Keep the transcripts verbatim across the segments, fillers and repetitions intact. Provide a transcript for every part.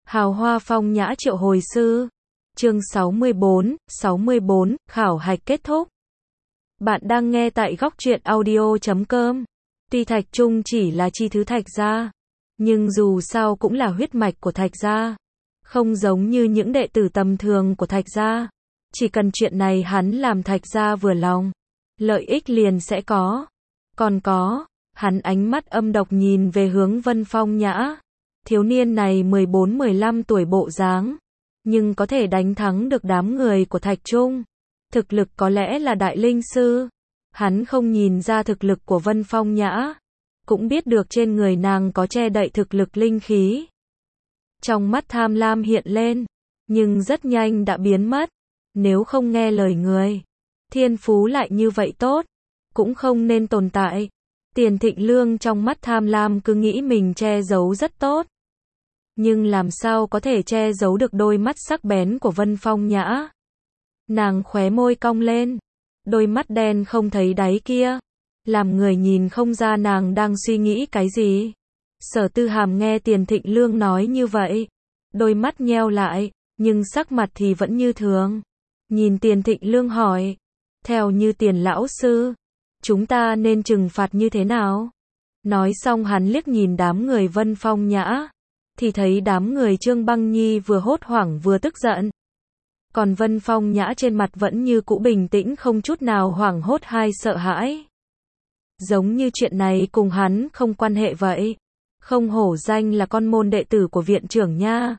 Hào hoa phong nhã triệu hồi sư. Chương sáu mươi bốn, sáu mươi bốn, khảo hạch kết thúc. Bạn đang nghe tại góc truyện audio chấm com. Tuy Thạch Trung chỉ là chi thứ Thạch gia, nhưng dù sao cũng là huyết mạch của Thạch gia. Không giống như những đệ tử tầm thường của Thạch gia. Chỉ cần chuyện này hắn làm Thạch gia vừa lòng, lợi ích liền sẽ có. Còn có, hắn ánh mắt âm độc nhìn về hướng Vân Phong Nhã. Thiếu niên này mười bốn mười lăm tuổi bộ dáng, nhưng có thể đánh thắng được đám người của Thạch Trung. Thực lực có lẽ là đại linh sư. Hắn không nhìn ra thực lực của Vân Phong Nhã, cũng biết được trên người nàng có che đậy thực lực linh khí. Trong mắt tham lam hiện lên, nhưng rất nhanh đã biến mất. Nếu không nghe lời người, thiên phú lại như vậy tốt, cũng không nên tồn tại. Tiền Thịnh Lương trong mắt tham lam cứ nghĩ mình che giấu rất tốt. Nhưng làm sao có thể che giấu được đôi mắt sắc bén của Vân Phong Nhã. Nàng khóe môi cong lên, đôi mắt đen không thấy đáy kia, làm người nhìn không ra nàng đang suy nghĩ cái gì. Sở Tư Hàm nghe Tiền Thịnh Lương nói như vậy, đôi mắt nheo lại, nhưng sắc mặt thì vẫn như thường. Nhìn Tiền Thịnh Lương hỏi, theo như Tiền lão sư, chúng ta nên trừng phạt như thế nào? Nói xong hắn liếc nhìn đám người Vân Phong Nhã, thì thấy đám người Trương Băng Nhi vừa hốt hoảng vừa tức giận. Còn Vân Phong Nhã trên mặt vẫn như cũ bình tĩnh, không chút nào hoảng hốt hay sợ hãi. Giống như chuyện này cùng hắn không quan hệ vậy. Không hổ danh là con môn đệ tử của viện trưởng nha.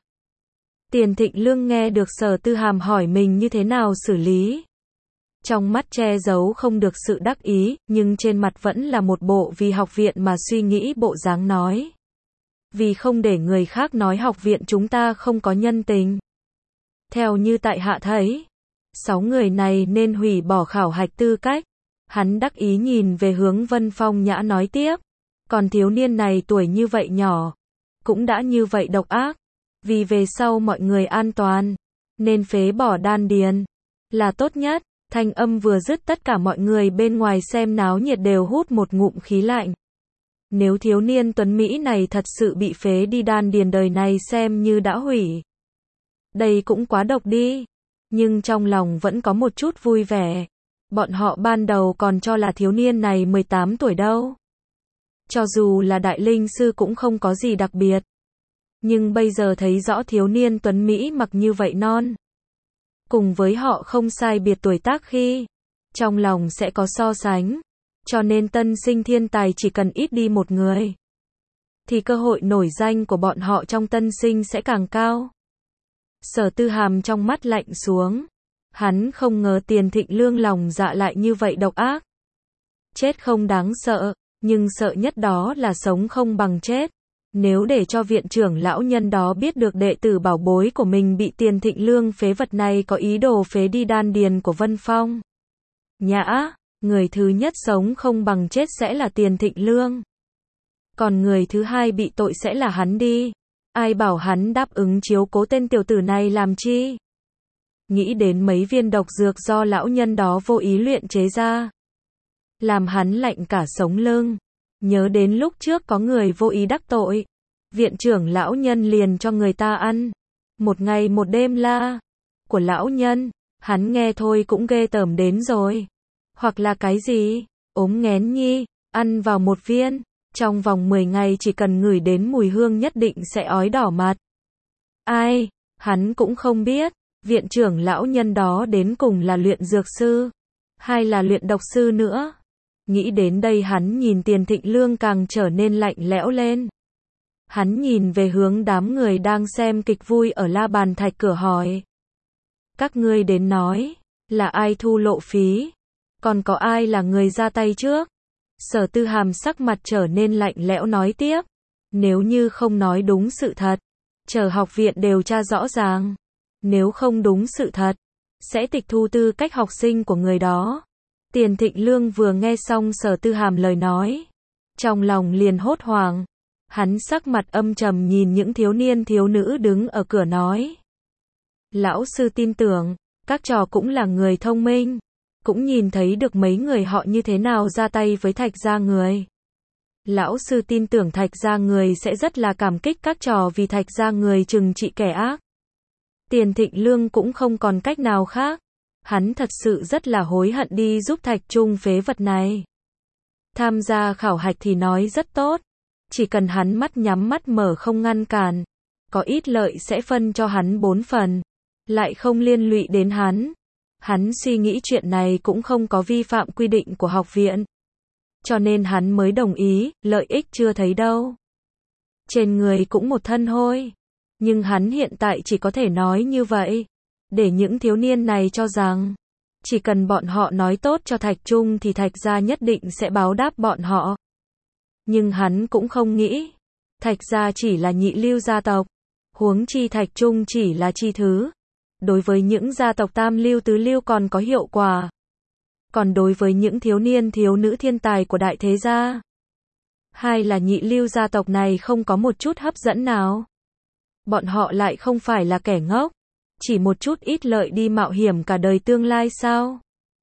Tiền Thịnh Lương nghe được Sở Tư Hàm hỏi mình như thế nào xử lý. Trong mắt che giấu không được sự đắc ý, nhưng trên mặt vẫn là một bộ vì học viện mà suy nghĩ bộ dáng nói. Vì không để người khác nói học viện chúng ta không có nhân tình. Theo như tại hạ thấy, sáu người này nên hủy bỏ khảo hạch tư cách. Hắn đắc ý nhìn về hướng Vân Phong Nhã nói tiếp. Còn thiếu niên này tuổi như vậy nhỏ, cũng đã như vậy độc ác. Vì về sau mọi người an toàn, nên phế bỏ đan điền là tốt nhất. Thanh âm vừa dứt, tất cả mọi người bên ngoài xem náo nhiệt đều hút một ngụm khí lạnh. Nếu thiếu niên tuấn Mỹ này thật sự bị phế đi đan điền, đời này xem như đã hủy. Đây cũng quá độc đi. Nhưng trong lòng vẫn có một chút vui vẻ. Bọn họ ban đầu còn cho là thiếu niên này mười tám tuổi đâu. Cho dù là đại linh sư cũng không có gì đặc biệt. Nhưng bây giờ thấy rõ thiếu niên tuấn Mỹ mặc như vậy non. Cùng với họ không sai biệt tuổi tác khi. Trong lòng sẽ có so sánh. Cho nên tân sinh thiên tài chỉ cần ít đi một người, thì cơ hội nổi danh của bọn họ trong tân sinh sẽ càng cao. Sở Tư Hàm trong mắt lạnh xuống. Hắn không ngờ Tiền Thịnh Lương lòng dạ lại như vậy độc ác. Chết không đáng sợ, nhưng sợ nhất đó là sống không bằng chết. Nếu để cho viện trưởng lão nhân đó biết được đệ tử bảo bối của mình bị Tiền Thịnh Lương phế vật này có ý đồ phế đi đan điền của Vân Phong Nhã, người thứ nhất sống không bằng chết sẽ là Tiền Thịnh Lương. Còn người thứ hai bị tội sẽ là hắn đi. Ai bảo hắn đáp ứng chiếu cố tên tiểu tử này làm chi? Nghĩ đến mấy viên độc dược do lão nhân đó vô ý luyện chế ra, làm hắn lạnh cả sống lưng. Nhớ đến lúc trước có người vô ý đắc tội, viện trưởng lão nhân liền cho người ta ăn. Một ngày một đêm la của lão nhân, hắn nghe thôi cũng ghê tởm đến rồi. Hoặc là cái gì? Ốm nghén nhi, ăn vào một viên, trong vòng mười ngày chỉ cần ngửi đến mùi hương nhất định sẽ ói đỏ mặt. Ai? Hắn cũng không biết, viện trưởng lão nhân đó đến cùng là luyện dược sư, hay là luyện độc sư nữa. Nghĩ đến đây hắn nhìn Tiền Thịnh Lương càng trở nên lạnh lẽo lên. Hắn nhìn về hướng đám người đang xem kịch vui ở La Bàn Thạch cửa hỏi. Các ngươi đến nói, là ai thu lộ phí? Còn có ai là người ra tay trước? Sở Tư Hàm sắc mặt trở nên lạnh lẽo nói tiếp. Nếu như không nói đúng sự thật, chờ học viện điều tra rõ ràng. Nếu không đúng sự thật, sẽ tịch thu tư cách học sinh của người đó. Tiền Thịnh Lương vừa nghe xong Sở Tư Hàm lời nói, trong lòng liền hốt hoảng. Hắn sắc mặt âm trầm nhìn những thiếu niên thiếu nữ đứng ở cửa nói. Lão sư tin tưởng, các trò cũng là người thông minh, cũng nhìn thấy được mấy người họ như thế nào ra tay với Thạch gia người. Lão sư tin tưởng Thạch gia người sẽ rất là cảm kích các trò vì Thạch gia người trừng trị kẻ ác. Tiền Thịnh Lương cũng không còn cách nào khác. Hắn thật sự rất là hối hận đi giúp Thạch Trung phế vật này. Tham gia khảo hạch thì nói rất tốt. Chỉ cần hắn mắt nhắm mắt mở không ngăn cản. Có ít lợi sẽ phân cho hắn bốn phần. Lại không liên lụy đến hắn. Hắn suy nghĩ chuyện này cũng không có vi phạm quy định của học viện. Cho nên hắn mới đồng ý, lợi ích chưa thấy đâu. Trên người cũng một thân hôi. Nhưng hắn hiện tại chỉ có thể nói như vậy. Để những thiếu niên này cho rằng, chỉ cần bọn họ nói tốt cho Thạch Trung thì Thạch gia nhất định sẽ báo đáp bọn họ. Nhưng hắn cũng không nghĩ. Thạch gia chỉ là nhị lưu gia tộc. Huống chi Thạch Trung chỉ là chi thứ. Đối với những gia tộc tam lưu tứ lưu còn có hiệu quả. Còn đối với những thiếu niên thiếu nữ thiên tài của đại thế gia, hay là nhị lưu gia tộc này không có một chút hấp dẫn nào. Bọn họ lại không phải là kẻ ngốc. Chỉ một chút ít lợi đi mạo hiểm cả đời tương lai sao?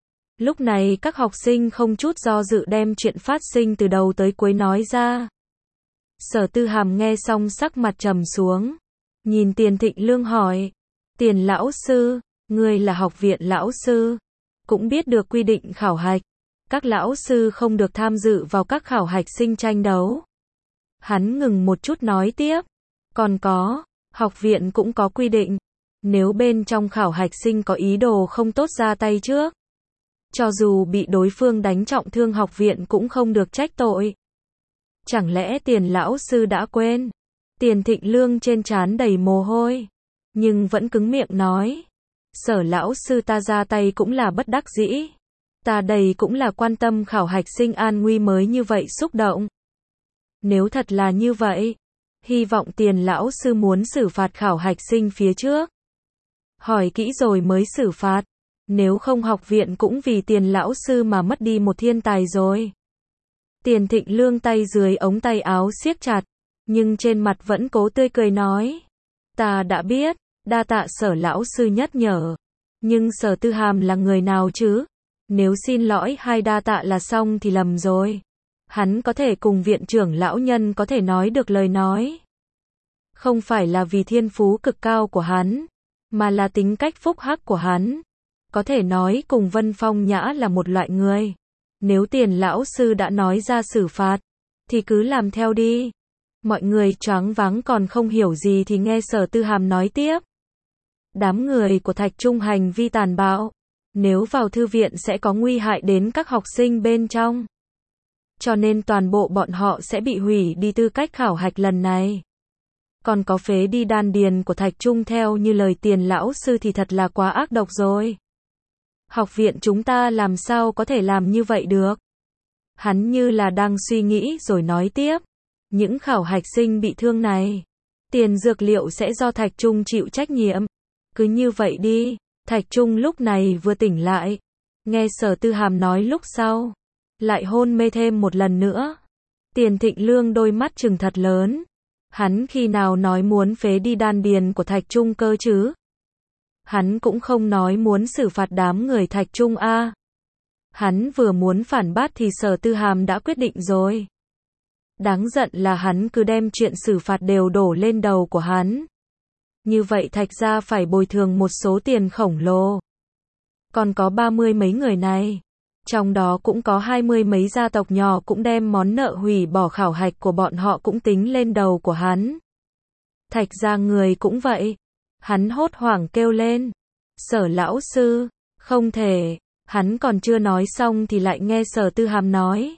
Lúc này các học sinh không chút do dự đem chuyện phát sinh từ đầu tới cuối nói ra. Sở Tư Hàm nghe xong sắc mặt trầm xuống. Nhìn Tiền Thịnh Lương hỏi. Tiền lão sư, ngươi là học viện lão sư. Cũng biết được quy định khảo hạch. Các lão sư không được tham dự vào các khảo hạch sinh tranh đấu. Hắn ngừng một chút nói tiếp. Còn có, học viện cũng có quy định. Nếu bên trong khảo hạch sinh có ý đồ không tốt ra tay trước. Cho dù bị đối phương đánh trọng thương học viện cũng không được trách tội. Chẳng lẽ Tiền lão sư đã quên? Tiền Thịnh Lương trên trán đầy mồ hôi. Nhưng vẫn cứng miệng nói. Sở lão sư ta ra tay cũng là bất đắc dĩ. Ta đây cũng là quan tâm khảo hạch sinh an nguy mới như vậy xúc động. Nếu thật là như vậy, hy vọng Tiền lão sư muốn xử phạt khảo hạch sinh phía trước. Hỏi kỹ rồi mới xử phạt. Nếu không học viện cũng vì Tiền lão sư mà mất đi một thiên tài rồi. Tiền Thịnh Lương tay dưới ống tay áo siết chặt. Nhưng trên mặt vẫn cố tươi cười nói. Ta đã biết, đa tạ Sở lão sư nhắc nhở. Nhưng Sở Tư Hàm là người nào chứ? Nếu xin lỗi hay đa tạ là xong thì lầm rồi. Hắn có thể cùng viện trưởng lão nhân có thể nói được lời nói. Không phải là vì thiên phú cực cao của hắn, mà là tính cách phúc hắc của hắn. Có thể nói cùng Vân Phong Nhã là một loại người. Nếu Tiền lão sư đã nói ra xử phạt, thì cứ làm theo đi. Mọi người choáng váng còn không hiểu gì thì nghe Sở Tư Hàm nói tiếp. Đám người của Thạch Trung hành vi tàn bạo. Nếu vào thư viện sẽ có nguy hại đến các học sinh bên trong. Cho nên toàn bộ bọn họ sẽ bị hủy đi tư cách khảo hạch lần này. Còn có phế đi đan điền của Thạch Trung theo như lời Tiền lão sư thì thật là quá ác độc rồi. Học viện chúng ta làm sao có thể làm như vậy được? Hắn như là đang suy nghĩ rồi nói tiếp. Những khảo hạch sinh bị thương này, tiền dược liệu sẽ do Thạch Trung chịu trách nhiệm. Cứ như vậy đi. Thạch Trung lúc này vừa tỉnh lại. Nghe Sở Tư Hàm nói lúc sau. Lại hôn mê thêm một lần nữa. Tiền Thịnh Lương đôi mắt trừng thật lớn. Hắn khi nào nói muốn phế đi đan điền của Thạch Trung cơ chứ? Hắn cũng không nói muốn xử phạt đám người Thạch Trung a. À. Hắn vừa muốn phản bác thì Sở Tư Hàm đã quyết định rồi. Đáng giận là hắn cứ đem chuyện xử phạt đều đổ lên đầu của hắn. Như vậy Thạch gia phải bồi thường một số tiền khổng lồ. Còn có ba mươi mấy người này. Trong đó cũng có hai mươi mấy gia tộc nhỏ cũng đem món nợ hủy bỏ khảo hạch của bọn họ cũng tính lên đầu của hắn. Thạch gia người cũng vậy. Hắn hốt hoảng kêu lên. Sở lão sư, không thể. Hắn còn chưa nói xong thì lại nghe Sở Tư Hàm nói.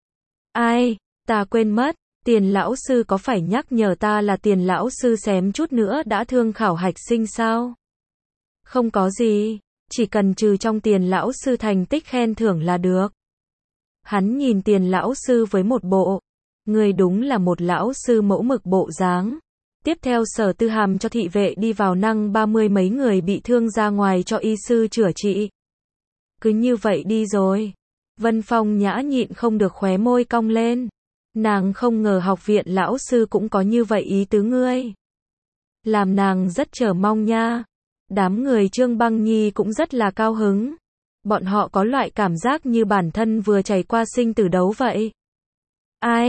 Ai, ta quên mất. Tiền lão sư có phải nhắc nhở ta là Tiền lão sư xém chút nữa đã thương khảo hạch sinh sao? Không có gì, chỉ cần trừ trong Tiền lão sư thành tích khen thưởng là được. Hắn nhìn Tiền lão sư với một bộ, người đúng là một lão sư mẫu mực bộ dáng. Tiếp theo Sở Tư Hàm cho thị vệ đi vào năng ba mươi mấy người bị thương ra ngoài cho y sư chữa trị. Cứ như vậy đi rồi. Vân Phong Nhã nhịn không được khóe môi cong lên. Nàng không ngờ học viện lão sư cũng có như vậy ý tứ ngươi. Làm nàng rất chờ mong nha. Đám người Trương Băng Nhi cũng rất là cao hứng. Bọn họ có loại cảm giác như bản thân vừa trải qua sinh tử đấu vậy. Ai,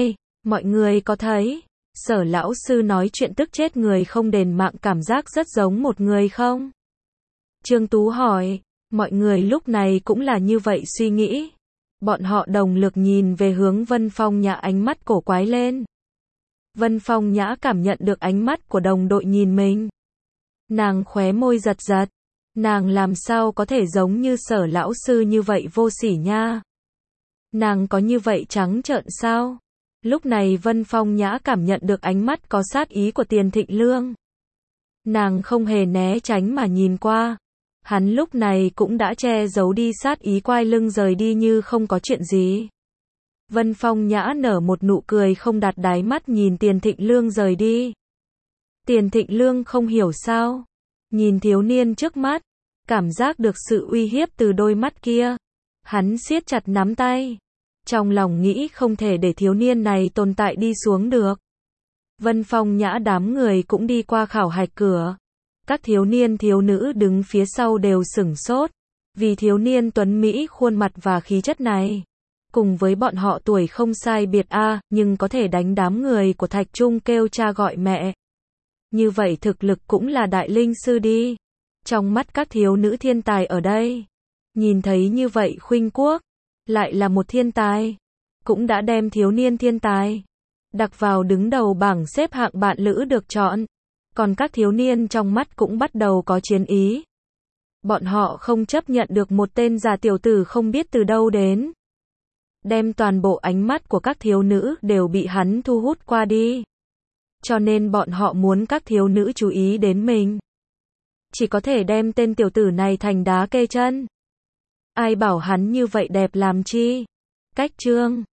Mọi người có thấy, Sở lão sư nói chuyện tức chết người không đền mạng cảm giác rất giống một người không? Trương Tú hỏi, mọi người lúc này cũng là như vậy suy nghĩ. Bọn họ đồng lực nhìn về hướng Vân Phong Nhã ánh mắt cổ quái lên. Vân Phong Nhã cảm nhận được ánh mắt của đồng đội nhìn mình. Nàng khóe môi giật giật. Nàng làm sao có thể giống như Sở lão sư như vậy vô sỉ nha. Nàng có như vậy trắng trợn sao? Lúc này Vân Phong Nhã cảm nhận được ánh mắt có sát ý của Tiền Thịnh Lương. Nàng không hề né tránh mà nhìn qua. Hắn lúc này cũng đã che giấu đi sát ý, quay lưng rời đi như không có chuyện gì. Vân Phong Nhã nở một nụ cười không đặt đáy mắt nhìn Tiền Thịnh Lương rời đi. Tiền Thịnh Lương không hiểu sao. Nhìn thiếu niên trước mắt, cảm giác được sự uy hiếp từ đôi mắt kia. Hắn siết chặt nắm tay. Trong lòng nghĩ không thể để thiếu niên này tồn tại đi xuống được. Vân Phong Nhã đám người cũng đi qua khảo hạch cửa. Các thiếu niên thiếu nữ đứng phía sau đều sửng sốt. Vì thiếu niên tuấn Mỹ khuôn mặt và khí chất này. Cùng với bọn họ tuổi không sai biệt a à, nhưng có thể đánh đám người của Thạch Trung kêu cha gọi mẹ. Như vậy thực lực cũng là đại linh sư đi. Trong mắt các thiếu nữ thiên tài ở đây. Nhìn thấy như vậy Khuynh Quốc. Lại là một thiên tài. Cũng đã đem thiếu niên thiên tài. Đặt vào đứng đầu bảng xếp hạng bạn lữ được chọn. Còn các thiếu niên trong mắt cũng bắt đầu có chiến ý. Bọn họ không chấp nhận được một tên già tiểu tử không biết từ đâu đến. Đem toàn bộ ánh mắt của các thiếu nữ đều bị hắn thu hút qua đi. Cho nên bọn họ muốn các thiếu nữ chú ý đến mình. Chỉ có thể đem tên tiểu tử này thành đá kê chân. Ai bảo hắn như vậy đẹp làm chi? Cách chương